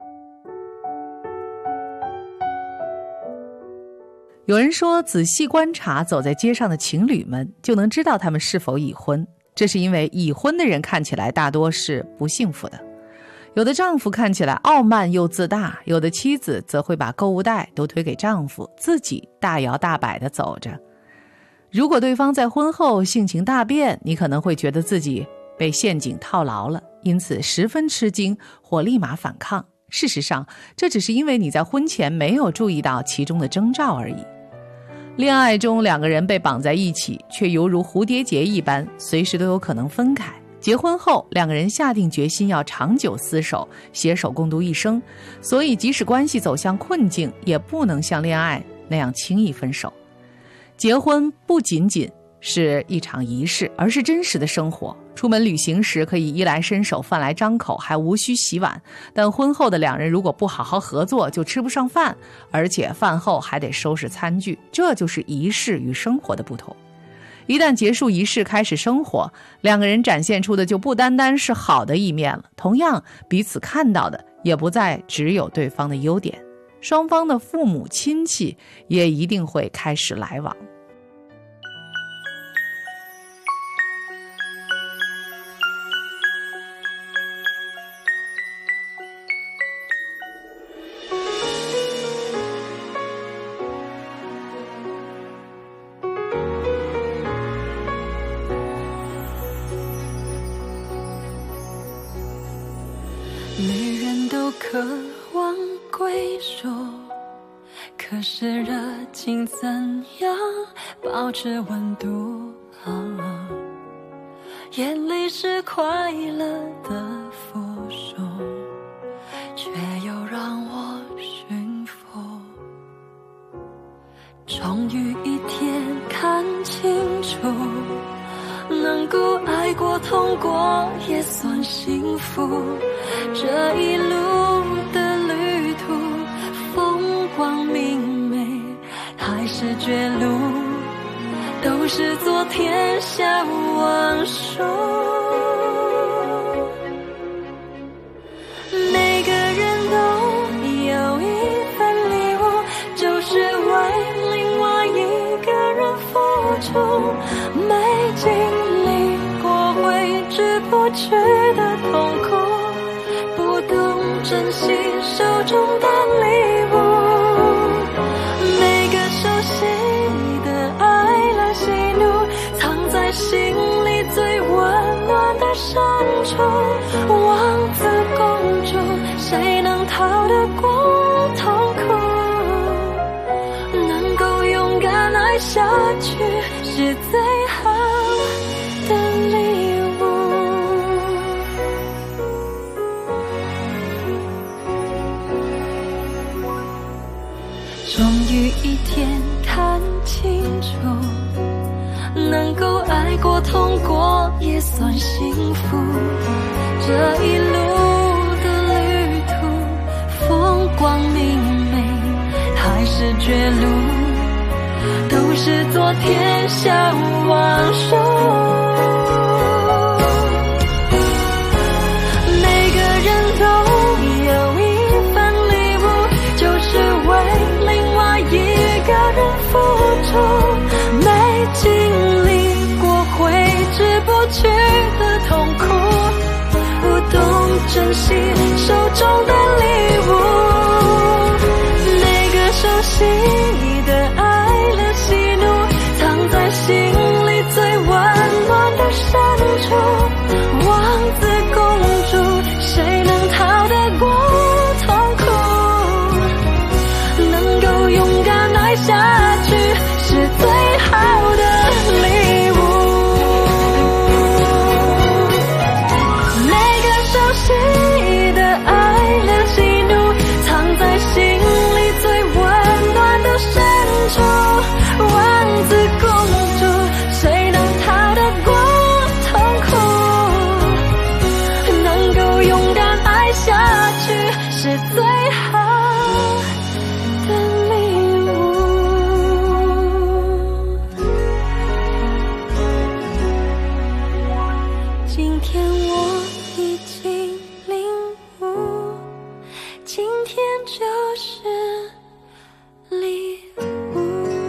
有人说，仔细观察走在街上的情侣们，就能知道他们是否已婚。这是因为已婚的人看起来大多是不幸福的。有的丈夫看起来傲慢又自大，有的妻子则会把购物袋都推给丈夫，自己大摇大摆地走着。如果对方在婚后性情大变，你可能会觉得自己被陷阱套牢了，因此十分吃惊或立马反抗。事实上，这只是因为你在婚前没有注意到其中的征兆而已。恋爱中两个人被绑在一起，却犹如蝴蝶结一般，随时都有可能分开。结婚后，两个人下定决心要长久厮守，携手共度一生，所以即使关系走向困境，也不能像恋爱那样轻易分手。结婚不仅仅是一场仪式，而是真实的生活。出门旅行时可以衣来伸手饭来张口，还无需洗碗，但婚后的两人如果不好好合作，就吃不上饭，而且饭后还得收拾餐具。这就是仪式与生活的不同。一旦结束仪式，开始生活，两个人展现出的就不单单是好的一面了，同样彼此看到的也不再只有对方的优点。双方的父母亲戚也一定会开始来往。 女人都渴望归属，可是热情怎样保持温度？啊，眼泪是快乐的附属，却又让我驯服。终于一天看清楚，能够爱过痛过也算幸福。这一路的旅途，风光明媚还是绝路，都是昨天下往事。每个人都有一份礼物，就是为另外一个人付出。没经历过挥之不去的痛苦，不懂珍惜手中的礼物。每个熟悉的爱乐喜怒，藏在心里最温暖的深处。王子公主，谁能逃得过痛苦？能够勇敢爱下去，是最好的礼物。终于一天看清楚，能够爱过痛过也算幸福。这一路的旅途，风光明媚还是绝路，都是昨天下往事。每个人都有一份礼物，就是为另外一个人付出。没经历过挥之不去的痛苦，不懂珍惜手中的礼物。每个熟悉的爱乐喜怒，藏在心里最温暖的深处。王子公主，谁能逃得过痛苦？能够勇敢爱下去，是最好的礼物。每个熟悉的爱乐喜怒，藏在心里最温暖的深处。王子公主，谁能逃得过痛苦？能够勇敢爱下去，是最好的礼物。今天我已经领悟，今天就是礼物。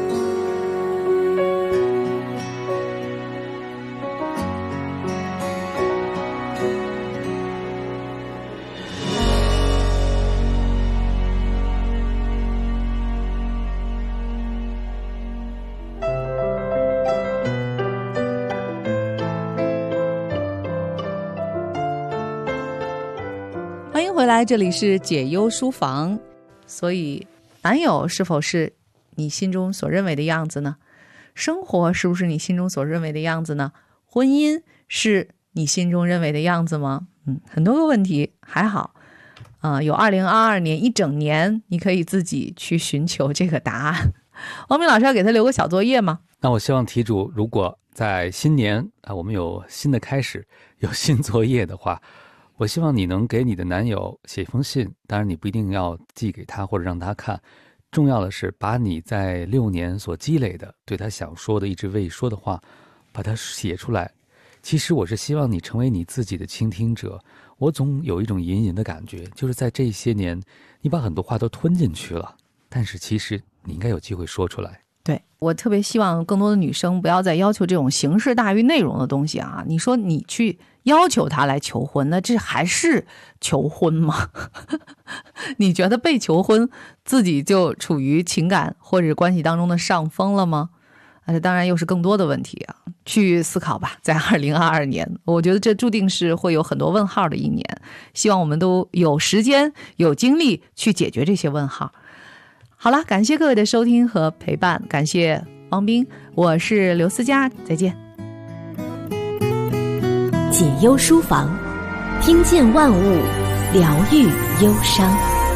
欢迎回来，这里是解忧书房。所以男友是否是你心中所认为的样子呢？生活是不是你心中所认为的样子呢？婚姻是你心中认为的样子吗？嗯，很多个问题，还好啊、呃，有二零二二年一整年，你可以自己去寻求这个答案。王明老师要给他留个小作业吗？ 那我希望题主如果在新年啊，我们有新的开始，有新作业的话，我希望你能给你的男友写一封信，当然你不一定要寄给他或者让他看，重要的是把你在六年所积累的对他想说的一直未说的话把它写出来。其实我是希望你成为你自己的倾听者。我总有一种隐隐的感觉，就是在这些年你把很多话都吞进去了，但是其实你应该有机会说出来。 对，我特别希望更多的女生不要再要求这种形式大于内容的东西啊！你说你去要求他来求婚，那这还是求婚吗？你觉得被求婚自己就处于情感或者关系当中的上风了吗？ 这当然又是更多的问题啊，去思考吧。在二零二二年，我觉得这注定是会有很多问号的一年，希望我们都有时间有精力去解决这些问号。好了，感谢各位的收听和陪伴，感谢王斌，我是刘思佳，再见。 解忧书房，听见万物，疗愈忧伤。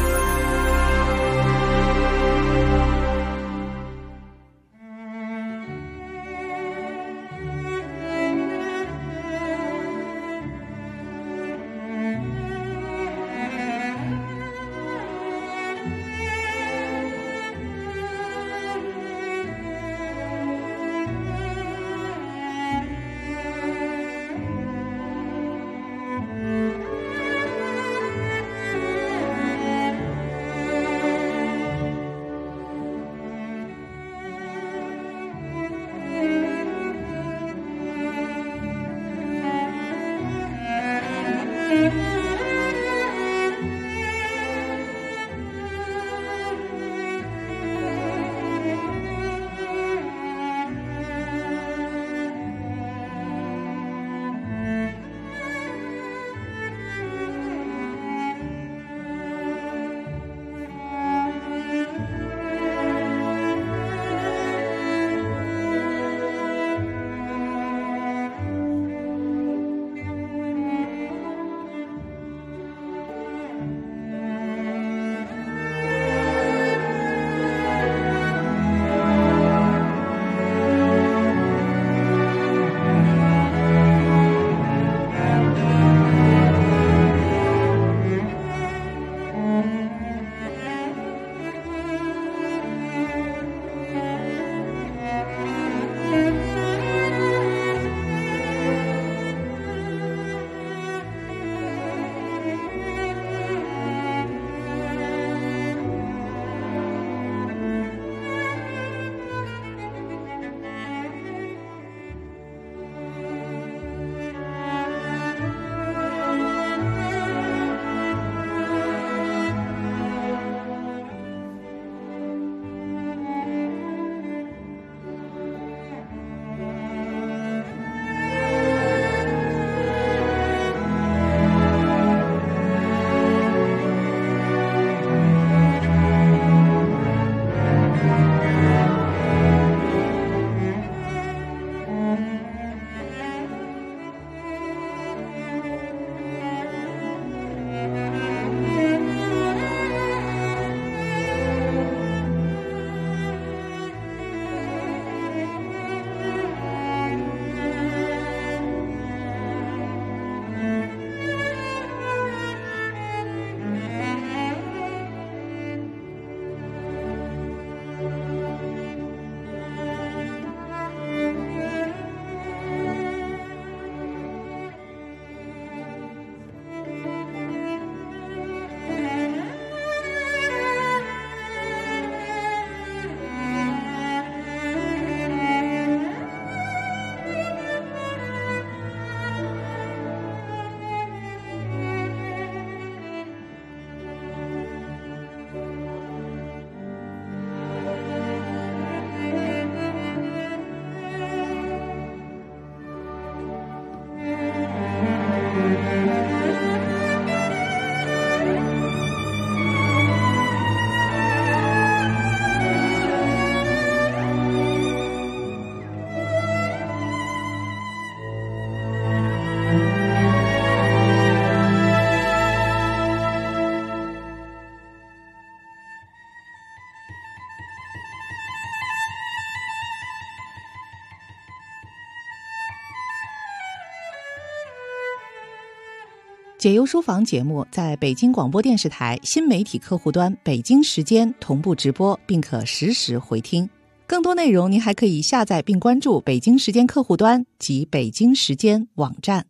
解忧书房节目在北京广播电视台新媒体客户端北京时间同步直播，并可实时回听。更多内容您还可以下载并关注北京时间客户端及北京时间网站。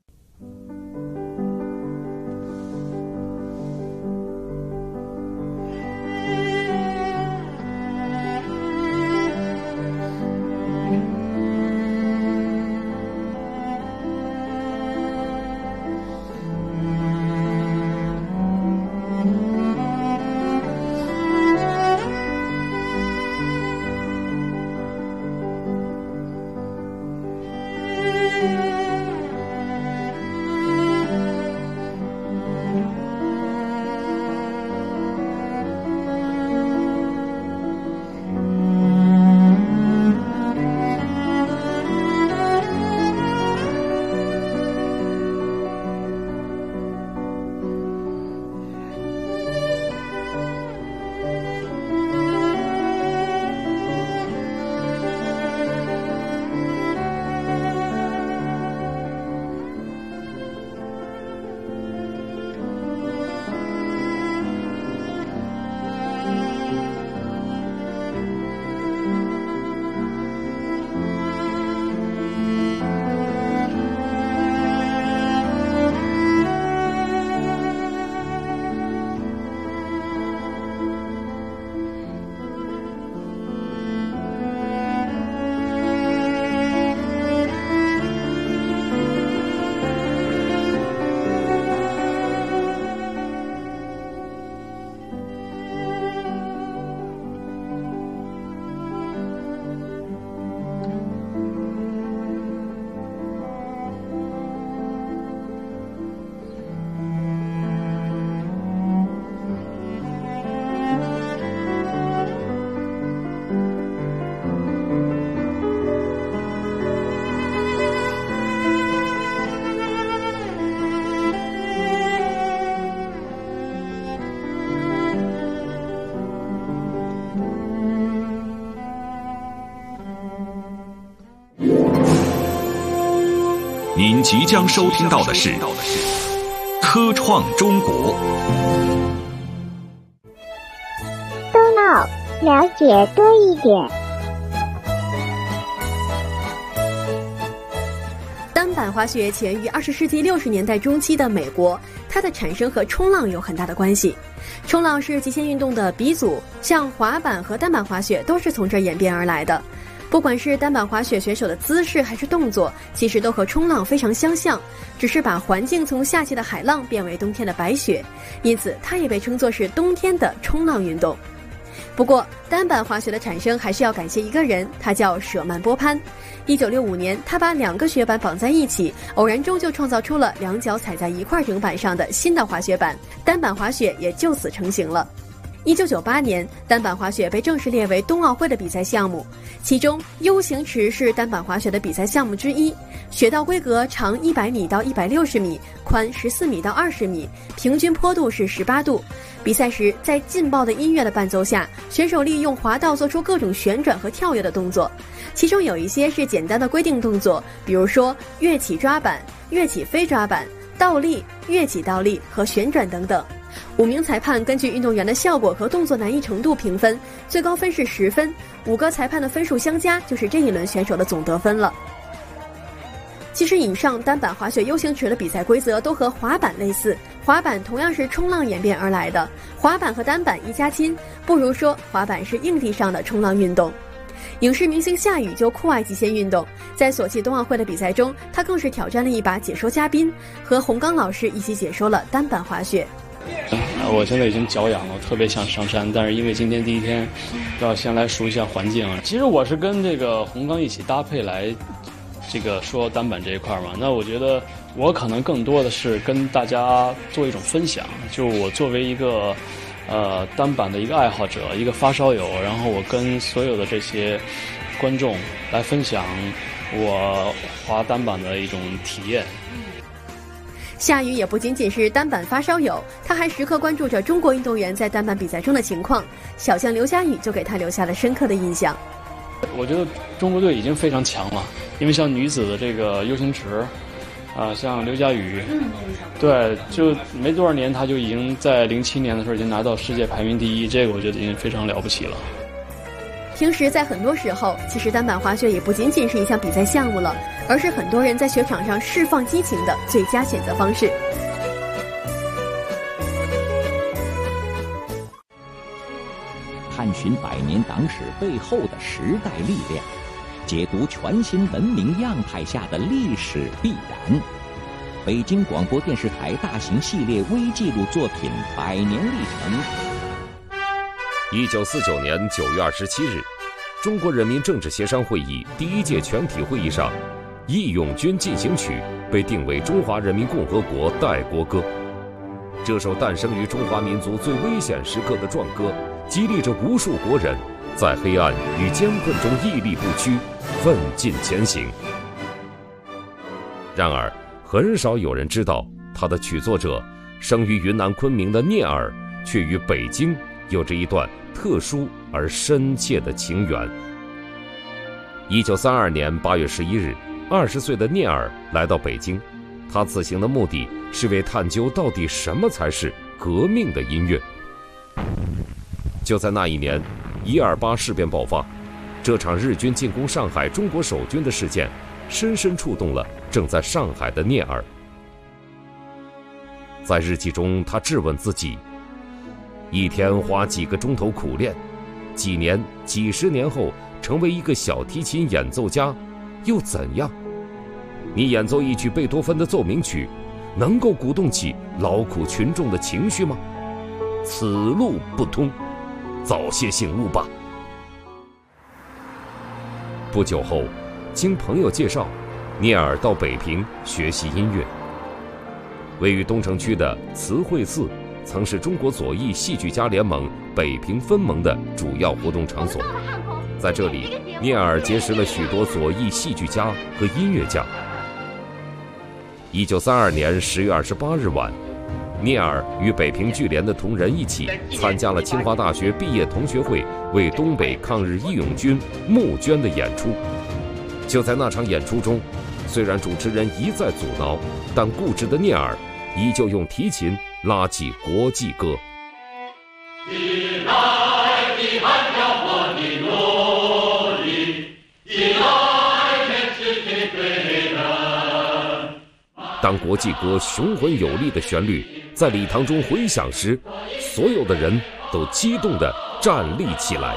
将收听到的是科创中国。 多闹，了解多一点。 单板滑雪起源于二十世纪六十年代中期的美国，它的产生和冲浪有很大的关系。冲浪是极限运动的鼻祖，像滑板和单板滑雪都是从这儿演变而来的。不管是单板滑雪选手的姿势还是动作，其实都和冲浪非常相像，只是把环境从夏季的海浪变为冬天的白雪，因此它也被称作是冬天的冲浪运动。不过，单板滑雪的产生还是要感谢一个人，他叫舍曼波潘。一九六五年，他把两个雪板绑在一起，偶然中就创造出了两脚踩在一块整板上的新的滑雪板，单板滑雪也就此成型了。一九九八年，单板滑雪被正式列为冬奥会的比赛项目，其中 U 型池是单板滑雪的比赛项目之一。雪道规格长一百米到一百六十米，宽十四米到二十米，平均坡度是十八度。比赛时，在劲爆的音乐的伴奏下，选手利用滑道做出各种旋转和跳跃的动作，其中有一些是简单的规定动作，比如说跃起抓板、跃起飞抓板、倒立、跃起倒立和旋转等等。五名裁判根据运动员的效果和动作难易程度评分，最高分是十分，五个裁判的分数相加就是这一轮选手的总得分了。其实以上单板滑雪 U 型池的比赛规则都和滑板类似，滑板同样是冲浪演变而来的，滑板和单板一家亲，不如说滑板是硬地上的冲浪运动。影视明星夏雨就酷爱极限运动，在索契冬奥会的比赛中，他更是挑战了一把解说嘉宾，和洪刚老师一起解说了单板滑雪。 我现在已经脚痒了，我特别想上山，但是因为今天第一天，都要先来熟悉一下环境。其实我是跟这个洪刚一起搭配来，这个说单板这一块嘛。那我觉得我可能更多的是跟大家做一种分享，就我作为一个呃单板的一个爱好者，一个发烧友，然后我跟所有的这些观众来分享我滑单板的一种体验。 夏雨也不仅仅是单板发烧友，他还时刻关注着中国运动员在单板比赛中的情况。小将刘佳宇就给他留下了深刻的印象。 我觉得中国队已经非常强了，因为像女子的这个 U 型池，啊、呃，像刘佳宇，嗯，对，就没多少年，他就已经在零七年的时候已经拿到世界排名第一，这个我觉得已经非常了不起了。 平时在很多时候，其实单板滑雪也不仅仅是一项比赛项目了，而是很多人在雪场上释放激情的最佳选择方式。 探寻百年党史背后的时代力量，解读全新文明样态下的历史必然。北京广播电视台大型系列微纪录作品《百年历程》。 一九四九年九月二十七日，中国人民政治协商会议第一届全体会议上，《义勇军进行曲》被定为中华人民共和国代国歌。这首诞生于中华民族最危险时刻的壮歌，激励着无数国人在黑暗与艰困中屹立不屈，奋进前行。然而，很少有人知道，它的曲作者生于云南昆明的聂耳，却与北京有着一段特殊而深切的情缘。一九三二年八月十一日，二十岁的聂耳来到北京，他此行的目的是为探究到底什么才是革命的音乐。就在那一年，一二八事变爆发，这场日军进攻上海中国守军的事件，深深触动了正在上海的聂耳。在日记中，他质问自己：一天花几个钟头苦练，几年、几十年后成为一个小提琴演奏家，又怎样？你演奏一曲贝多芬的奏鸣曲，能够鼓动起劳苦群众的情绪吗？此路不通，早些醒悟吧。不久后，经朋友介绍，聂耳到北平学习音乐。位于东城区的慈惠寺曾是中国左翼戏剧家联盟北平分盟的主要活动场所，在这里，聂耳结识了许多左翼戏剧家和音乐家。一九三二年十月二十八日晚，聂耳与北平剧联的同仁一起参加了清华大学毕业同学会为东北抗日义勇军募捐的演出。就在那场演出中， 虽然主持人一再阻挠，但固执的聂耳依旧用提琴拉起国际歌。 你来的汗要我的努力，你来天是的对人。 当国际歌雄浑有力的旋律在礼堂中回响时，所有的人都激动地站立起来。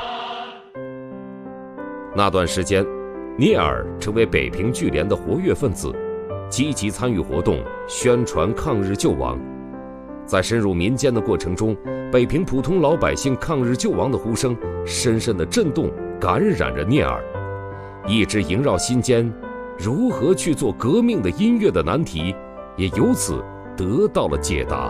那段时间，聂耳成为北平剧联的活跃分子，积极参与活动，宣传抗日救亡。在深入民间的过程中，北平普通老百姓抗日救亡的呼声深深地震动感染着聂耳，一直萦绕心间如何去做革命的音乐的难题也由此得到了解答。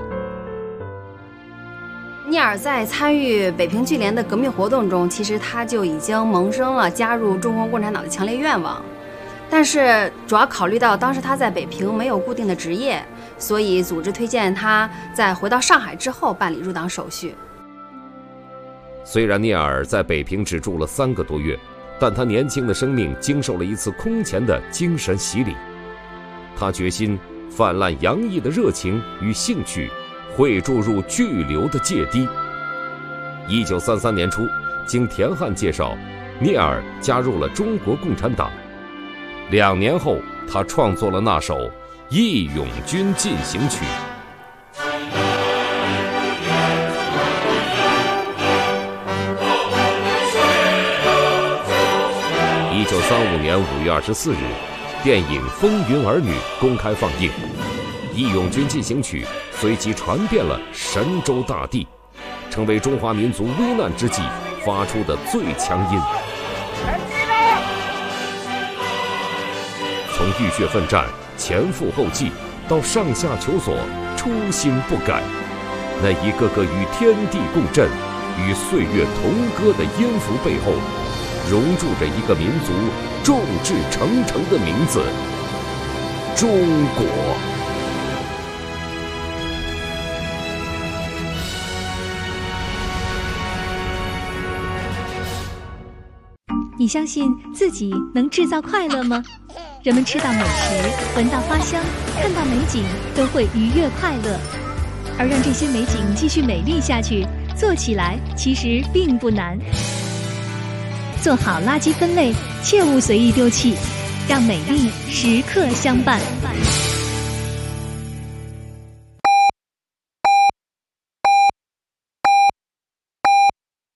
聂耳在参与北平剧联的革命活动中，其实他就已经萌生了加入中国共产党的强烈愿望，但是主要考虑到当时他在北平没有固定的职业，所以组织推荐他在回到上海之后办理入党手续。 虽然聂耳在北平只住了三个多月，但他年轻的生命经受了一次空前的精神洗礼。他决心泛滥洋溢的热情与兴趣会注入巨流的芥蒂。一九三三年初，经田汉介绍，聂耳加入了中国共产党。两年后，他创作了那首《义勇军进行曲》。一九三五年五月二十四日，电影《风云儿女》公开放映，《义勇军进行曲》随即传遍了神州大地，成为中华民族危难之际发出的最强音。从浴血奋战、前赴后继，到上下求索、初心不改，那一个个与天地共振、与岁月同歌的音符背后，融铸着一个民族众志成城的名字——中国。 你相信自己能制造快乐吗？人们吃到美食，闻到花香，看到美景，都会愉悦快乐。而让这些美景继续美丽下去，做起来其实并不难。做好垃圾分类，切勿随意丢弃，让美丽时刻相伴。